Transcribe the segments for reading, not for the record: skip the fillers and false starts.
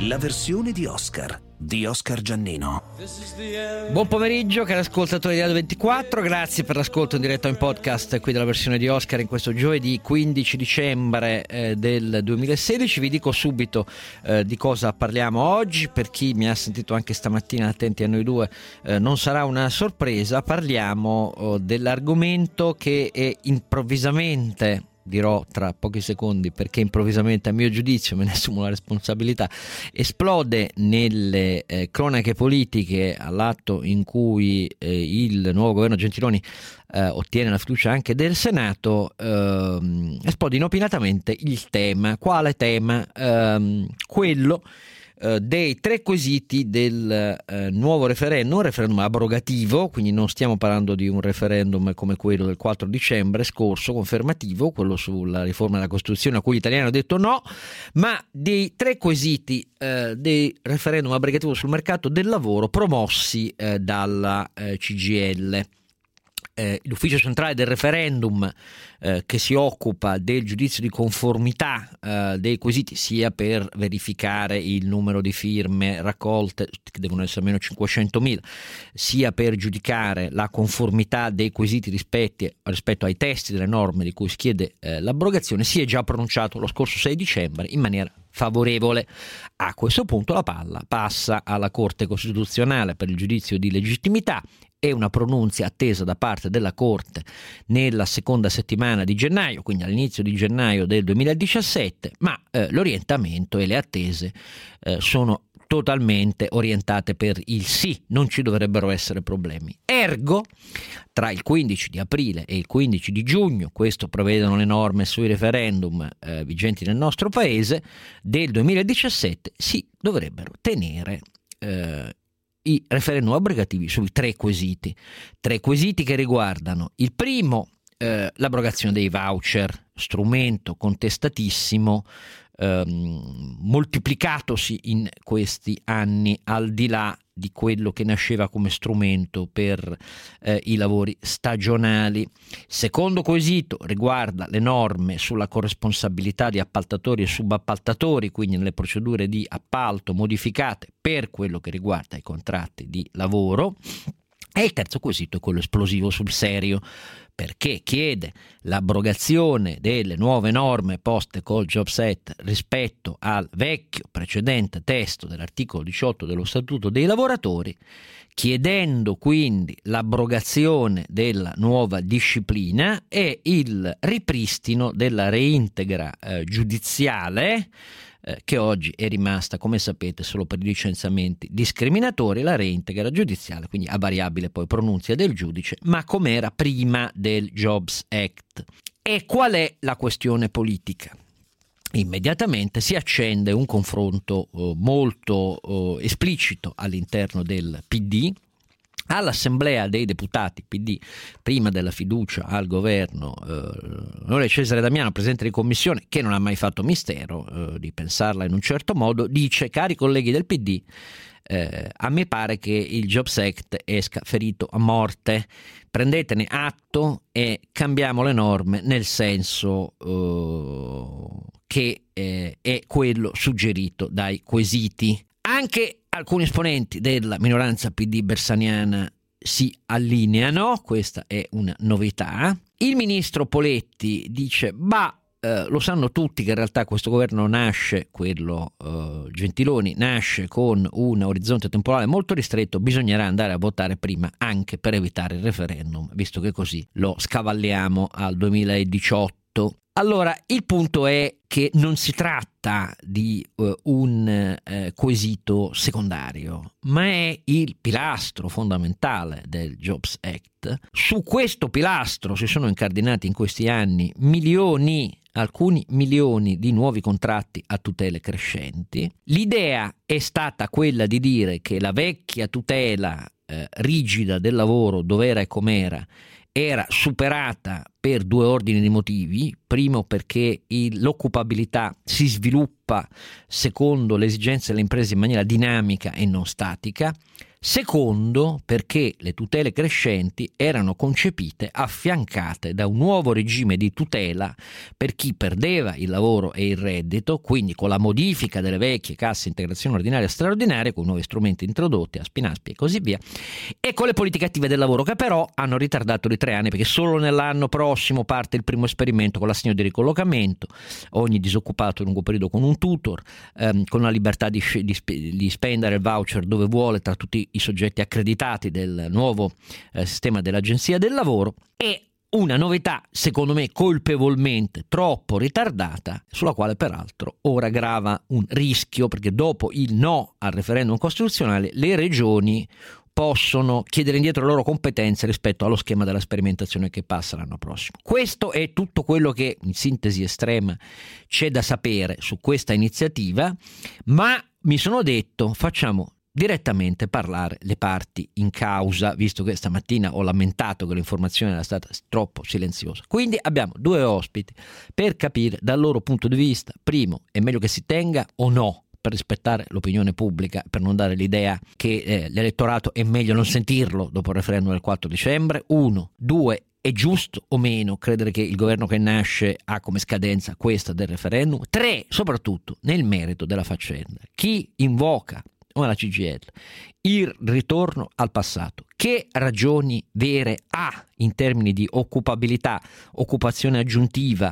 La versione di Oscar Giannino. Buon pomeriggio cari ascoltatori di Radio 24, grazie per l'ascolto in diretta o in podcast qui della versione di Oscar in questo giovedì 15 dicembre del 2016. Vi dico subito di cosa parliamo oggi. Per chi mi ha sentito anche stamattina attenti a noi due, non sarà una sorpresa. Parliamo dell'argomento che è improvvisamente, dirò tra pochi secondi perché improvvisamente, a mio giudizio, me ne assumo la responsabilità, esplode nelle cronache politiche all'atto in cui il nuovo governo Gentiloni ottiene la fiducia anche del Senato. Esplode inopinatamente il tema. Quale tema? Quello dei 3 quesiti del nuovo referendum abrogativo, quindi non stiamo parlando di un referendum come quello del 4 dicembre scorso, confermativo, quello sulla riforma della Costituzione a cui gli italiani hanno detto no, ma dei 3 quesiti del referendum abrogativo sul mercato del lavoro promossi dalla CGIL. L'ufficio centrale del referendum che si occupa del giudizio di conformità dei quesiti, sia per verificare il numero di firme raccolte, che devono essere almeno 500.000, sia per giudicare la conformità dei quesiti rispetto ai testi delle norme di cui si chiede l'abrogazione, si è già pronunciato lo scorso 6 dicembre in maniera favorevole. A questo punto la palla passa alla Corte Costituzionale per il giudizio di legittimità. È una pronunzia attesa da parte della Corte nella seconda settimana di gennaio, quindi all'inizio di gennaio del 2017, ma l'orientamento e le attese sono totalmente orientate per il sì, non ci dovrebbero essere problemi. Ergo, tra il 15 di aprile e il 15 di giugno, questo prevedono le norme sui referendum vigenti nel nostro paese, del 2017 si dovrebbero tenere i referendum abrogativi sui 3 quesiti. 3 quesiti che riguardano il primo, l'abrogazione dei voucher, strumento contestatissimo, moltiplicatosi in questi anni al di là di quello che nasceva come strumento per i lavori stagionali. Secondo quesito riguarda le norme sulla corresponsabilità di appaltatori e subappaltatori, quindi nelle procedure di appalto modificate per quello che riguarda i contratti di lavoro. E il terzo quesito è quello esplosivo sul serio, perché chiede l'abrogazione delle nuove norme poste col Jobs Act rispetto al vecchio precedente testo dell'articolo 18 dello Statuto dei lavoratori, chiedendo quindi l'abrogazione della nuova disciplina e il ripristino della reintegra giudiziale, che oggi è rimasta, come sapete, solo per i licenziamenti discriminatori, la reintegra giudiziale, quindi a variabile poi pronunzia del giudice, ma com'era prima del Jobs Act. E qual è la questione politica? Immediatamente si accende un confronto molto esplicito all'interno del PD. All'Assemblea dei Deputati PD, prima della fiducia al governo, l'onorevole Cesare Damiano, presidente di commissione, che non ha mai fatto mistero di pensarla in un certo modo, dice: cari colleghi del PD, a me pare che il Jobs Act esca ferito a morte, prendetene atto e cambiamo le norme nel senso che è quello suggerito dai quesiti. Anche alcuni esponenti della minoranza PD bersaniana si allineano, questa è una novità. Il ministro Poletti dice: lo sanno tutti che in realtà questo governo nasce, quello Gentiloni, nasce con un orizzonte temporale molto ristretto, bisognerà andare a votare prima anche per evitare il referendum, visto che così lo scavalliamo al 2018. Allora, il punto è che non si tratta di un quesito secondario, ma è il pilastro fondamentale del Jobs Act. Su questo pilastro si sono incardinati in questi anni alcuni milioni di nuovi contratti a tutele crescenti. L'idea è stata quella di dire che la vecchia tutela rigida del lavoro, dov'era e com'era, era superata per 2 ordini di motivi. Primo, perché l'occupabilità si sviluppa secondo le esigenze delle imprese in maniera dinamica e non statica. Secondo, perché le tutele crescenti erano concepite affiancate da un nuovo regime di tutela per chi perdeva il lavoro e il reddito, quindi con la modifica delle vecchie casse integrazione ordinaria e straordinaria, con nuovi strumenti introdotti, ASPI e così via, e con le politiche attive del lavoro, che però hanno ritardato di 3 anni, perché solo nell'anno prossimo parte il primo esperimento con l'assegno di ricollocamento, ogni disoccupato in lungo periodo con un tutor, con la libertà di spendere il voucher dove vuole tra tutti i soggetti accreditati del nuovo sistema dell'Agenzia del Lavoro, e una novità secondo me colpevolmente troppo ritardata, sulla quale peraltro ora grava un rischio, perché dopo il no al referendum costituzionale le regioni possono chiedere indietro le loro competenze rispetto allo schema della sperimentazione che passa l'anno prossimo. Questo è tutto quello che in sintesi estrema c'è da sapere su questa iniziativa, ma mi sono detto facciamo direttamente parlare le parti in causa, visto che stamattina ho lamentato che l'informazione era stata troppo silenziosa. Quindi abbiamo 2 ospiti per capire dal loro punto di vista, primo, è meglio che si tenga o no, per rispettare l'opinione pubblica, per non dare l'idea che l'elettorato è meglio non sentirlo dopo il referendum del 4 dicembre, 1, 2, è giusto o meno credere che il governo che nasce ha come scadenza questa del referendum, 3, soprattutto nel merito della faccenda, chi invoca come la CGIL il ritorno al passato, che ragioni vere ha in termini di occupabilità, occupazione aggiuntiva,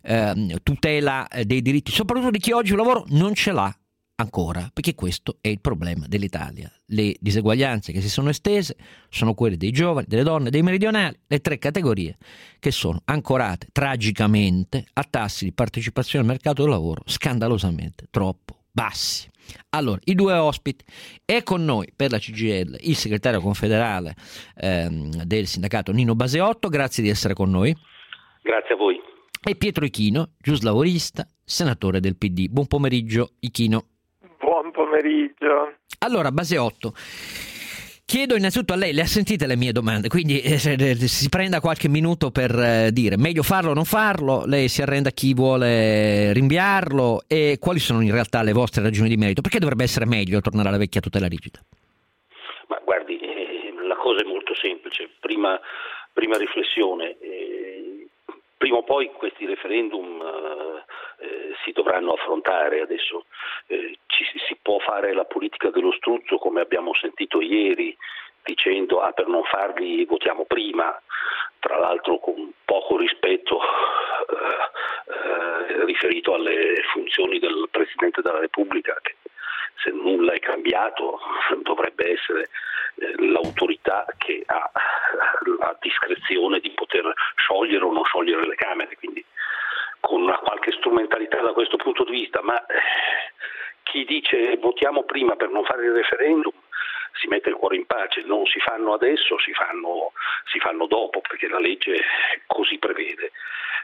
tutela dei diritti, soprattutto di chi oggi un lavoro non ce l'ha ancora, perché questo è il problema dell'Italia. Le diseguaglianze che si sono estese sono quelle dei giovani, delle donne, dei meridionali, le 3 categorie che sono ancorate tragicamente a tassi di partecipazione al mercato del lavoro scandalosamente troppo bassi. Allora, i 2 ospiti, è con noi per la CGIL il segretario confederale del sindacato Nino Baseotto, grazie di essere con noi. Grazie a voi. E Pietro Ichino, giuslavorista, senatore del PD. Buon pomeriggio Ichino. Buon pomeriggio. Allora, Baseotto, chiedo innanzitutto a lei, le ha sentite le mie domande, quindi si prenda qualche minuto per dire meglio farlo o non farlo, lei si arrenda a chi vuole rinviarlo, e quali sono in realtà le vostre ragioni di merito, perché dovrebbe essere meglio tornare alla vecchia tutela rigida? Ma guardi, la cosa è molto semplice, prima riflessione, prima o poi questi referendum si dovranno affrontare. Adesso si può fare la politica dello struzzo, come abbiamo sentito ieri, dicendo per non farli votiamo prima, tra l'altro con poco rispetto riferito alle funzioni del Presidente della Repubblica, che se nulla è cambiato dovrebbe essere l'autorità che ha la discrezione di poter sciogliere o non sciogliere le Camere, quindi con una qualche strumentalità da questo punto di vista, ma chi dice votiamo prima per non fare il referendum si mette il cuore in pace. Non si fanno adesso, si fanno dopo, perché la legge così prevede.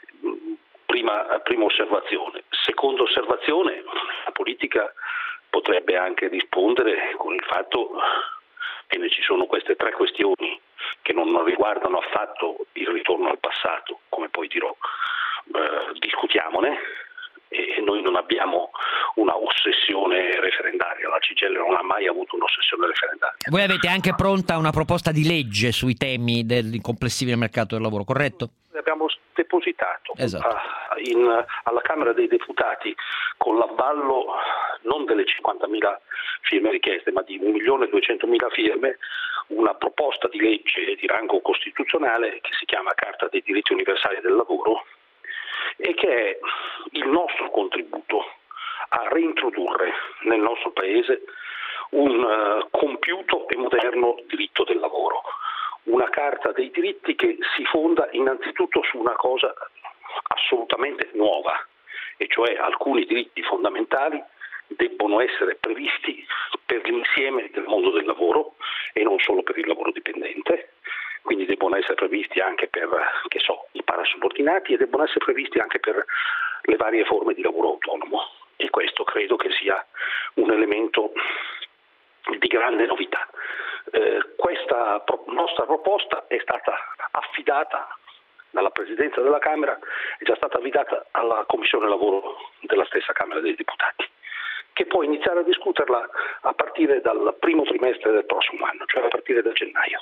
Prima osservazione. Seconda osservazione, la politica potrebbe anche rispondere con il fatto che ci sono queste 3 questioni che non riguardano affatto il ritorno al passato, come poi dirò. Discutiamone, e noi non abbiamo una ossessione referendaria, la CGIL non ha mai avuto un'ossessione referendaria. Voi avete anche pronta una proposta di legge sui temi del complessivo del mercato del lavoro, corretto? Abbiamo depositato esatto. alla Camera dei Deputati, con l'avvallo non delle 50.000 firme richieste, ma di 1.200.000 firme, una proposta di legge di rango costituzionale che si chiama Carta dei diritti universali del lavoro, e che è il nostro contributo a reintrodurre nel nostro Paese un compiuto e moderno diritto del lavoro, una carta dei diritti che si fonda innanzitutto su una cosa assolutamente nuova, e cioè alcuni diritti fondamentali debbono essere previsti per l'insieme del mondo del lavoro e non solo per il lavoro dipendente. Quindi debbono essere previsti anche per, i parasubordinati, e debbono essere previsti anche per le varie forme di lavoro autonomo. E questo credo che sia un elemento di grande novità. Questa nostra proposta è stata affidata dalla Presidenza della Camera, è già stata affidata alla Commissione Lavoro della stessa Camera dei Deputati, che può iniziare a discuterla a partire dal primo trimestre del prossimo anno, cioè a partire da gennaio.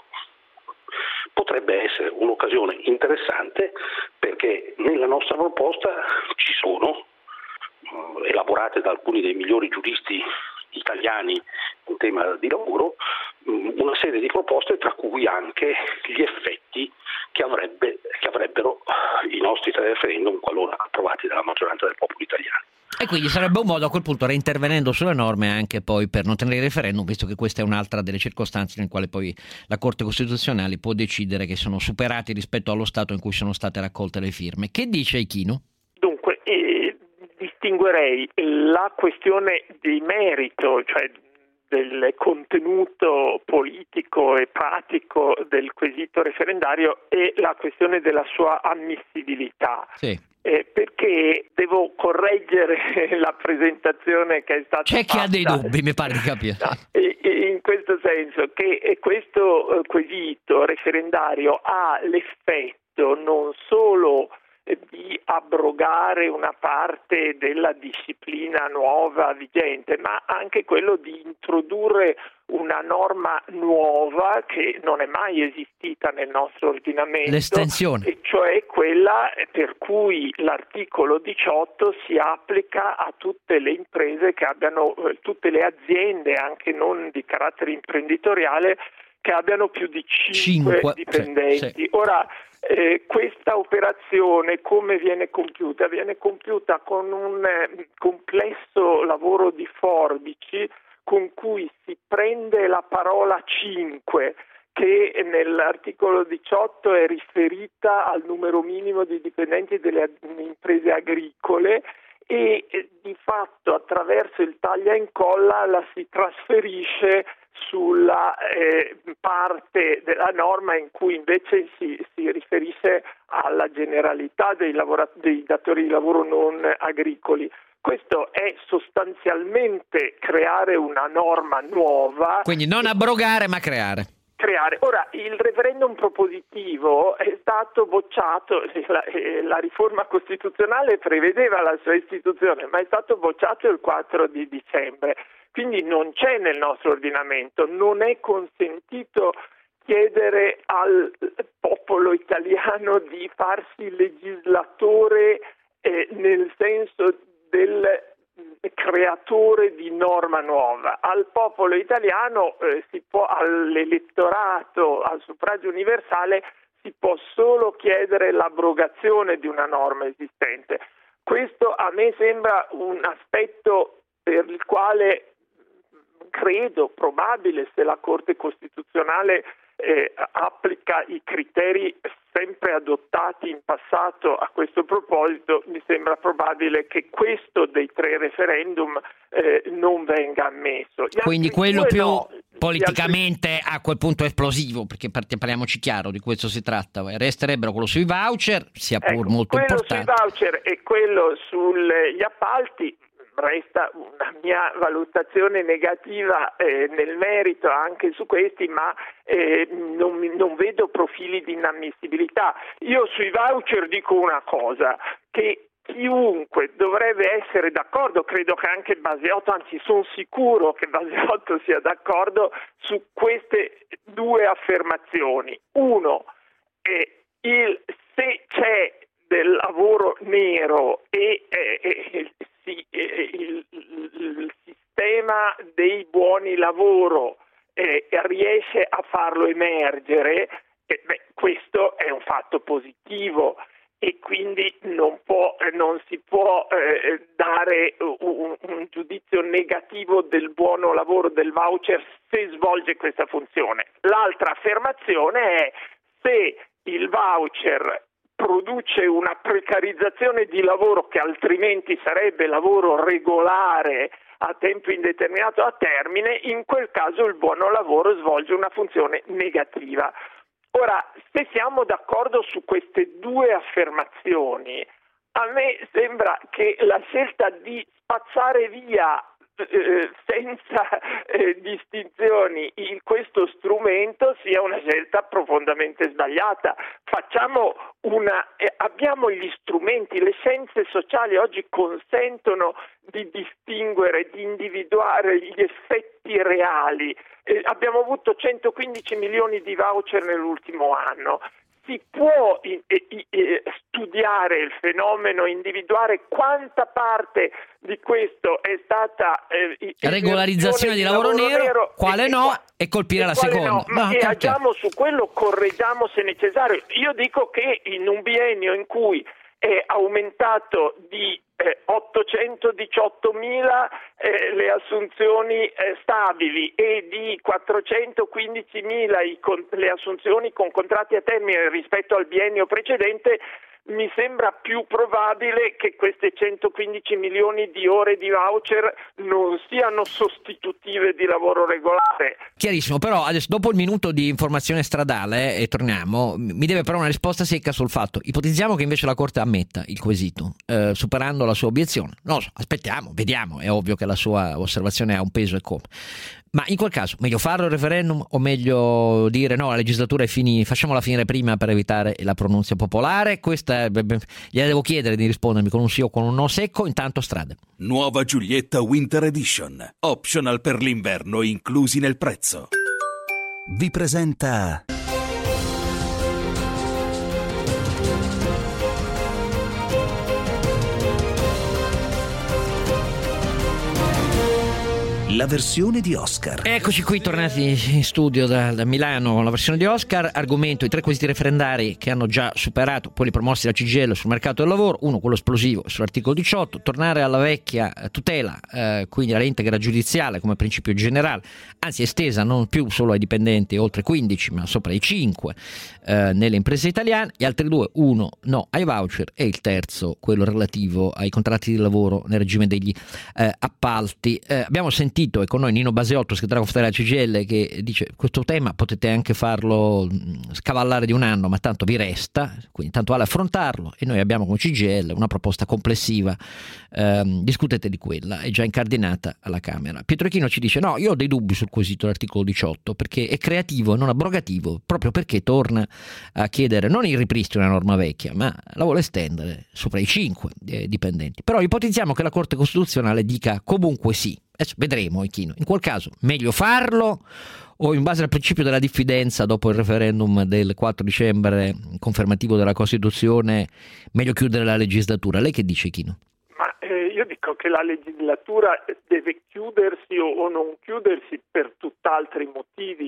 Potrebbe essere un'occasione interessante perché nella nostra proposta ci sono, elaborate da alcuni dei migliori giuristi italiani in tema di lavoro, una serie di proposte, tra cui anche gli effetti che avrebbero i nostri tre referendum qualora approvati dalla maggioranza del popolo italiano. E quindi sarebbe un modo a quel punto, reintervenendo sulle norme, anche poi per non tenere il referendum, visto che questa è un'altra delle circostanze nel quale poi la Corte Costituzionale può decidere che sono superati rispetto allo stato in cui sono state raccolte le firme. Che dice Ichino? Dunque, distinguerei la questione di merito, cioè del contenuto politico e pratico del quesito referendario, e la questione della sua ammissibilità. Sì. Perché devo correggere la presentazione che è stata C'è fatta. Chi ha dei dubbi, mi pare di capire. In questo senso che questo quesito referendario ha l'effetto non solo di abrogare una parte della disciplina nuova vigente, ma anche quello di introdurre una norma nuova che non è mai esistita nel nostro ordinamento, l'estensione, e cioè quella per cui l'articolo 18 si applica a tutte le imprese che abbiano, tutte le aziende, anche non di carattere imprenditoriale, che abbiano più di 5 dipendenti. Sì. Ora, questa operazione come viene compiuta? Viene compiuta con un complesso lavoro di forbici con cui si prende la parola 5, che nell'articolo 18 è riferita al numero minimo di dipendenti delle imprese agricole, e di fatto attraverso il taglia e incolla la si trasferisce sulla parte della norma in cui invece si riferisce alla generalità dei datori di lavoro non agricoli. Questo è sostanzialmente creare una norma nuova. Quindi non abrogare, ma creare. Ora, il referendum propositivo è stato bocciato, la riforma costituzionale prevedeva la sua istituzione, ma è stato bocciato il 4 di dicembre, quindi non c'è nel nostro ordinamento, non è consentito chiedere al popolo italiano di farsi legislatore nel senso del creatore di norma nuova. Al popolo italiano si può, all'elettorato, al suffragio universale, si può solo chiedere l'abrogazione di una norma esistente. Questo a me sembra un aspetto per il quale credo probabile, se la Corte Costituzionale applica i criteri sempre adottati in passato a questo proposito, mi sembra probabile che questo dei 3 referendum non venga ammesso. Quindi quello più politicamente a quel punto esplosivo, perché parliamoci chiaro, di questo si tratta, resterebbero quello sui voucher, sia pur molto importante. Quello sui voucher e quello sugli appalti resta una mia valutazione negativa nel merito anche su questi, ma non vedo profili di inammissibilità. Io sui voucher dico una cosa, che chiunque dovrebbe essere d'accordo, credo che anche Baseotto, anzi sono sicuro che Baseotto sia d'accordo su queste 2 affermazioni. Uno, se c'è del lavoro nero e il sistema dei buoni lavoro riesce a farlo emergere, questo è un fatto positivo, e quindi non si può dare un giudizio negativo del buono lavoro del voucher se svolge questa funzione. L'altra affermazione è: se il voucher produce una precarizzazione di lavoro che altrimenti sarebbe lavoro regolare a tempo indeterminato a termine, in quel caso il buono lavoro svolge una funzione negativa. Ora, se siamo d'accordo su queste 2 affermazioni, a me sembra che la scelta di spazzare via senza distinzioni questo strumento sia una scelta profondamente sbagliata. Abbiamo gli strumenti, le scienze sociali oggi consentono di distinguere, di individuare gli effetti reali. Abbiamo avuto 115 milioni di voucher nell'ultimo anno. Si può studiare il fenomeno, individuare quanta parte di questo è stata regolarizzazione di lavoro nero, quale no, e colpire la seconda. No, e agiamo su quello, correggiamo se necessario. Io dico che in un biennio in cui è aumentato di 818.000 le assunzioni stabili e di 415.000 le assunzioni con contratti a termine rispetto al biennio precedente, mi sembra più probabile che queste 115 milioni di ore di voucher non siano sostitutive di lavoro regolare. Chiarissimo, però adesso dopo il minuto di informazione stradale e torniamo, mi deve però una risposta secca sul fatto. Ipotizziamo che invece la Corte ammetta il quesito, superando la sua obiezione. Non lo so, aspettiamo, vediamo, è ovvio che la sua osservazione ha un peso e come. Ma in quel caso, meglio farlo il referendum o meglio dire no, la legislatura è facciamola finire prima per evitare la pronunzia popolare? Questa gliela devo chiedere di rispondermi con un sì o con un no secco, intanto strade. Nuova Giulietta Winter Edition. Optional per l'inverno inclusi nel prezzo. Vi presenta... la versione di Oscar. Eccoci qui, tornati in studio da Milano con la versione di Oscar. Argomento: i 3 quesiti referendari che hanno già superato quelli promossi da CGIL sul mercato del lavoro. Uno, quello esplosivo sull'articolo 18, tornare alla vecchia tutela, quindi alla integra giudiziale come principio generale, anzi estesa non più solo ai dipendenti oltre 15 ma sopra i 5 nelle imprese italiane. Gli altri 2, uno no ai voucher e il terzo quello relativo ai contratti di lavoro nel regime degli appalti. Abbiamo sentito, e con noi Nino Baseotto, segretario della CGIL, che dice questo tema potete anche farlo scavallare di un anno, ma tanto vi resta, quindi tanto vale affrontarlo, e noi abbiamo come CGIL una proposta complessiva, discutete di quella, è già incardinata alla Camera. Pietro Ichino ci dice no, io ho dei dubbi sul quesito dell'articolo 18 perché è creativo e non abrogativo, proprio perché torna a chiedere non il ripristino della norma vecchia, ma la vuole estendere sopra i 5 dipendenti. Però ipotizziamo che la Corte Costituzionale dica comunque sì. Adesso vedremo, Ichino. In quel caso, meglio farlo o in base al principio della diffidenza dopo il referendum del 4 dicembre confermativo della Costituzione, meglio chiudere la legislatura? Lei che dice, Ichino? Ma io dico che la legislatura deve chiudersi o non chiudersi per tutt'altri motivi.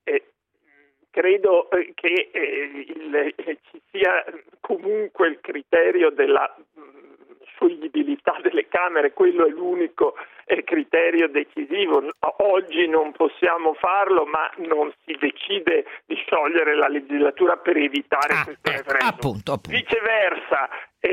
Credo che ci sia comunque il criterio della scioglibilità delle Camere, quello è l'unico criterio decisivo. Oggi non possiamo farlo, ma non si decide di sciogliere la legislatura per evitare questo referendum. Appunto. Viceversa,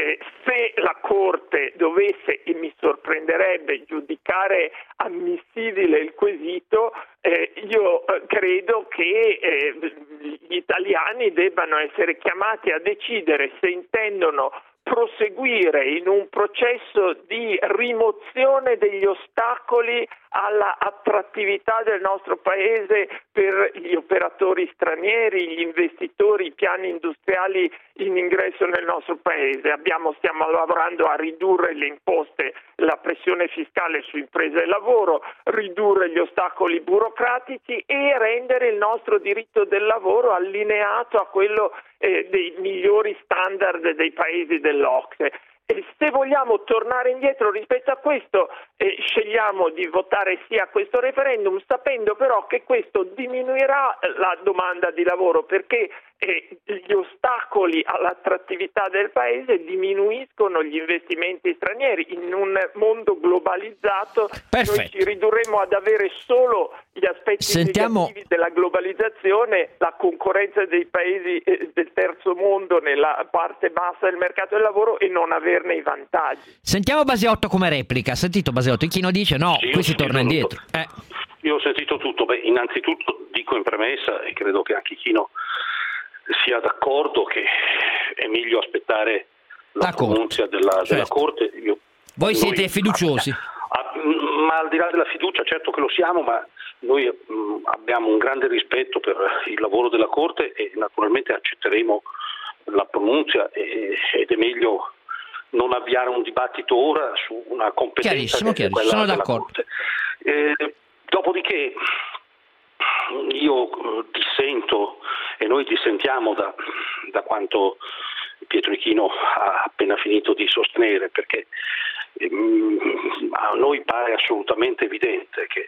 se la Corte dovesse, e mi sorprenderebbe, giudicare ammissibile il quesito, io credo che gli italiani debbano essere chiamati a decidere se intendono proseguire in un processo di rimozione degli ostacoli alla attrattività del nostro paese per gli operatori stranieri, gli investitori, i piani industriali in ingresso nel nostro paese. Stiamo lavorando a ridurre le imposte, la pressione fiscale su imprese e lavoro, ridurre gli ostacoli burocratici e rendere il nostro diritto del lavoro allineato a quello dei migliori standard dei paesi dell'OCSE. Se vogliamo tornare indietro rispetto a questo, scegliamo di votare sì a questo referendum, sapendo però che questo diminuirà la domanda di lavoro, perché gli ostacoli all'attrattività del paese diminuiscono gli investimenti stranieri. In un mondo globalizzato noi ci ridurremo ad avere solo gli aspetti negativi della globalizzazione, la concorrenza dei paesi del terzo mondo nella parte bassa del mercato del lavoro, e non averne i vantaggi. Sentiamo Baseotto come replica. Sentito Baseotto? Ichino dice no, sì, qui si torna indietro. Io ho sentito tutto. Innanzitutto dico in premessa, e credo che anche Ichino sia d'accordo, che è meglio aspettare la pronunzia della Corte. Voi siete fiduciosi? Ma al di là della fiducia, certo che lo siamo, ma noi abbiamo un grande rispetto per il lavoro della Corte e naturalmente accetteremo la pronunzia, ed è meglio non avviare un dibattito ora su una competenza che è quella sono della d'accordo. Corte. Dopodiché io dissento e noi dissentiamo da quanto Pietro Ichino ha appena finito di sostenere, perché a noi pare assolutamente evidente che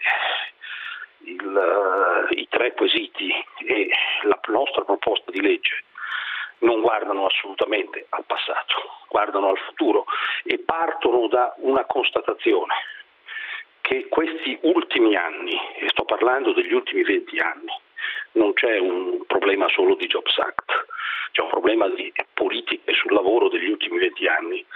i tre quesiti e la nostra proposta di legge non guardano assolutamente al passato, guardano al futuro e partono da una constatazione, che questi ultimi anni, e sto parlando degli ultimi 20 anni, non c'è un problema solo di Jobs Act, c'è un problema di politiche sul lavoro degli ultimi 20 anni.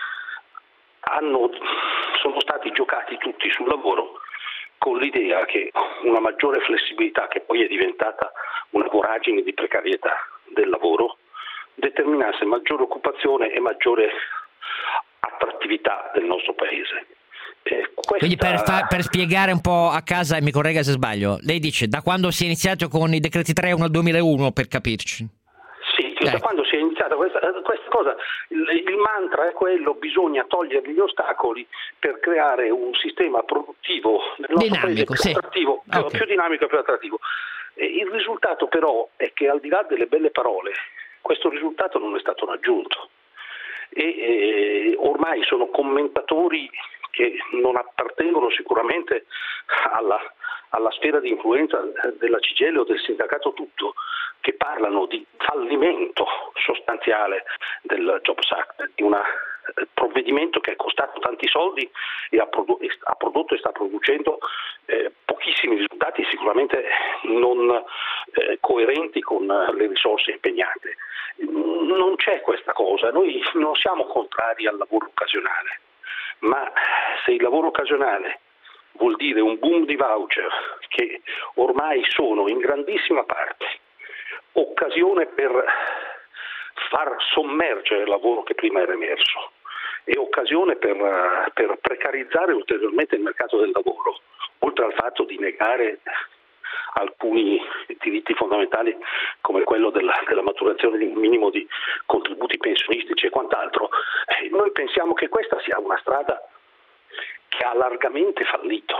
Sono stati giocati tutti sul lavoro con l'idea che una maggiore flessibilità, che poi è diventata una voragine di precarietà del lavoro, determinasse maggiore occupazione e maggiore attrattività del nostro paese. Quindi per spiegare un po' a casa, e mi corregga se sbaglio, lei dice da quando si è iniziato con i decreti 3/1 del 2001, per capirci. Sì, da quando si è iniziata questa cosa, il mantra è quello: bisogna togliere gli ostacoli per creare un sistema produttivo nel nostro dinamico, paese più attrattivo, più dinamico e più attrattivo. Il risultato però è che, al di là delle belle parole, questo risultato non è stato raggiunto e ormai sono commentatori che non appartengono sicuramente alla sfera di influenza della CGIL o del sindacato tutto, che parlano di fallimento sostanziale del Jobs Act, di un provvedimento che è costato tanti soldi e ha prodotto e sta producendo pochissimi risultati, sicuramente non coerenti con le risorse impegnate. Non c'è questa cosa, noi non siamo contrari al lavoro occasionale, ma se il lavoro occasionale vuol dire un boom di voucher, che ormai sono in grandissima parte occasione per far sommergere il lavoro che prima era emerso e occasione per precarizzare ulteriormente il mercato del lavoro, oltre al fatto di negare alcuni diritti fondamentali come quello della maturazione di un minimo di contributi pensionistici e quant'altro, noi pensiamo che questa sia una strada che ha largamente fallito.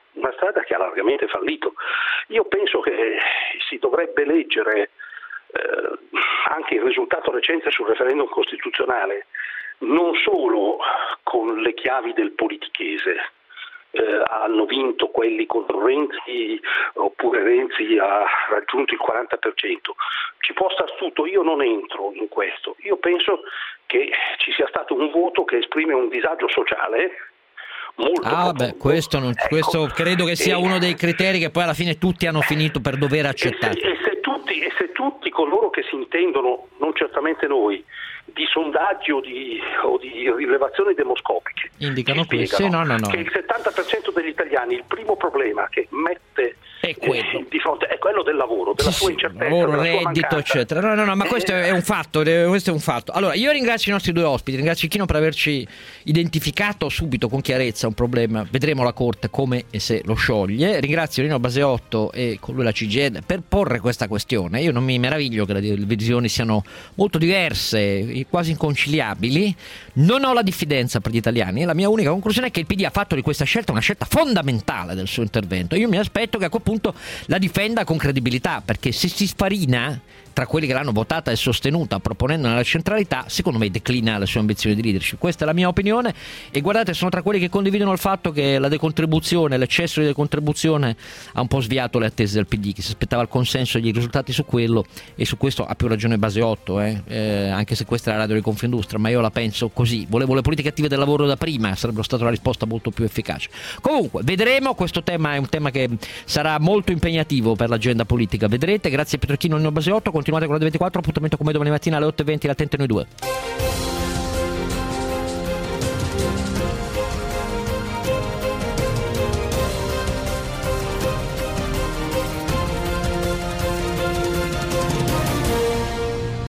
Io penso che si dovrebbe leggere anche il risultato recente sul referendum costituzionale non solo con le chiavi del politichese. Hanno vinto quelli contro Renzi, oppure Renzi ha raggiunto il 40%. Ci può star tutto, io non entro in questo. Io penso che ci sia stato un voto che esprime un disagio sociale molto profondo. Questo credo che sia uno dei criteri che poi alla fine tutti hanno finito per dover accettare. E se tutti coloro che si intendono, non certamente noi, di sondaggi o di rilevazioni demoscopiche indicano che il 70% degli italiani il primo problema che mette di fronte è quello del lavoro, della sua incertezza, lavoro, della sua reddito, mancanza. eccetera. No, ma questo è un fatto. Allora, io ringrazio i nostri due ospiti, ringrazio Ichino per averci identificato subito con chiarezza un problema. Vedremo la Corte come e se lo scioglie. Ringrazio Nino Baseotto e con lui la CGIL per porre questa questione. Io non mi meraviglio che le visioni siano molto diverse, quasi inconciliabili. Non ho la diffidenza per gli italiani. La mia unica conclusione è che il PD ha fatto di questa scelta una scelta fondamentale del suo intervento. Io mi aspetto che a quel punto la difenda con credibilità, perché se si sfarina tra quelli che l'hanno votata e sostenuta proponendone la centralità, secondo me declina le sue ambizioni di leadership. Questa è la mia opinione e guardate, sono tra quelli che condividono il fatto che la decontribuzione, l'eccesso di decontribuzione ha un po' sviato le attese del PD, che si aspettava il consenso e i risultati su quello, e su questo ha più ragione Baseotto, anche se questa è la radio di Confindustria, ma io la penso così. Volevo le politiche attive del lavoro da prima, sarebbero stata una risposta molto più efficace. Comunque vedremo, questo tema è un tema che sarà molto impegnativo per l'agenda politica, vedrete. Grazie a Pietro Ichino e Nino Baseotto. Continuate con la 24, appuntamento con me domani mattina alle 8:20, l'attente noi due.